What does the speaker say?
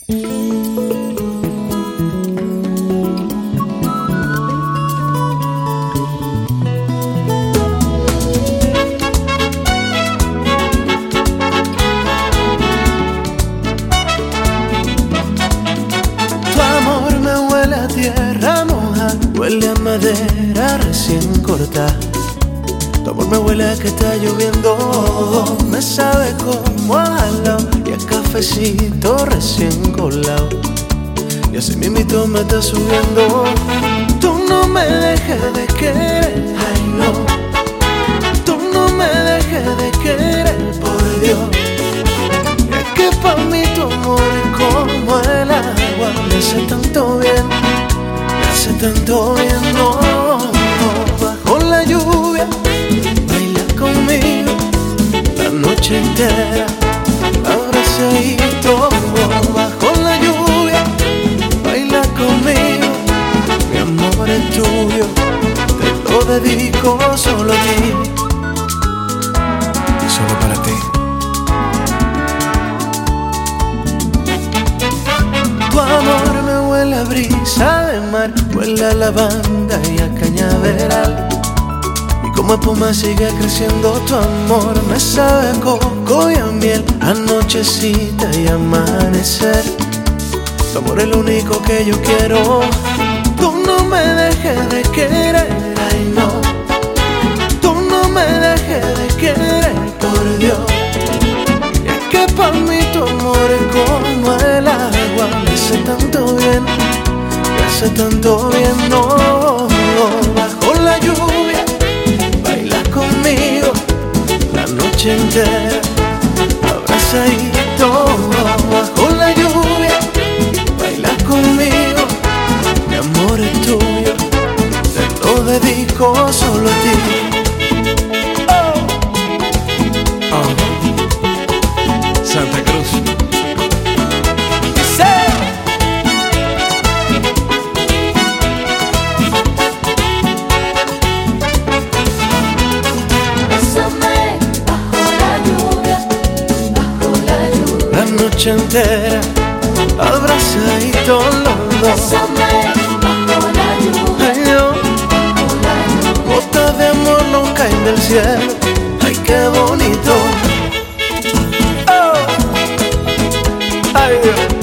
Tierra moja, huele a madera recién cortada. Tu amor me huele a que está lloviendo. Me sabe como a jalao y a cafecito recién colado. Y así mismito me está subiendo. Tú no me dejes de querer, ay no. Tú no me dejes de querer, por Dios. Es que pa' mí tu amor es como el agua. Me hace tanto bien, hace tanto bien, no, no. Bajo la lluvia, baila conmigo la noche entera, abrazadito. Bajo la lluvia, baila conmigo, mi amor es tuyo, te lo dedico solo a ti y solo para ti. Tu amor me huele a brisa de mar, huele a lavanda y a cañaveral. Y como espuma sigue creciendo tu amor, me sabe a coco y a miel, anochecita y amanecer. Tu amor es lo único que yo quiero. Tú no me dejes de querer, ay no. Tú no me dejes de querer, por Dios. Y es que para mí tu amor es como el agua. Me hace tanto bien, me hace tanto bien, no. Bajo la lluvia, baila conmigo la noche entera, abrazadito. Bajo la lluvia, baila conmigo, mi amor es tuyo, te lo dedico solo a ti. Santa Cruz. Bésame bajo la lluvia, La noche entera, abrazadito los dos. bésame bajo la lluvia, Ay Dios, bajo la lluvia. gotas de amor no caen del cielo. Ay, qué bonito. Oh. Ay Dios.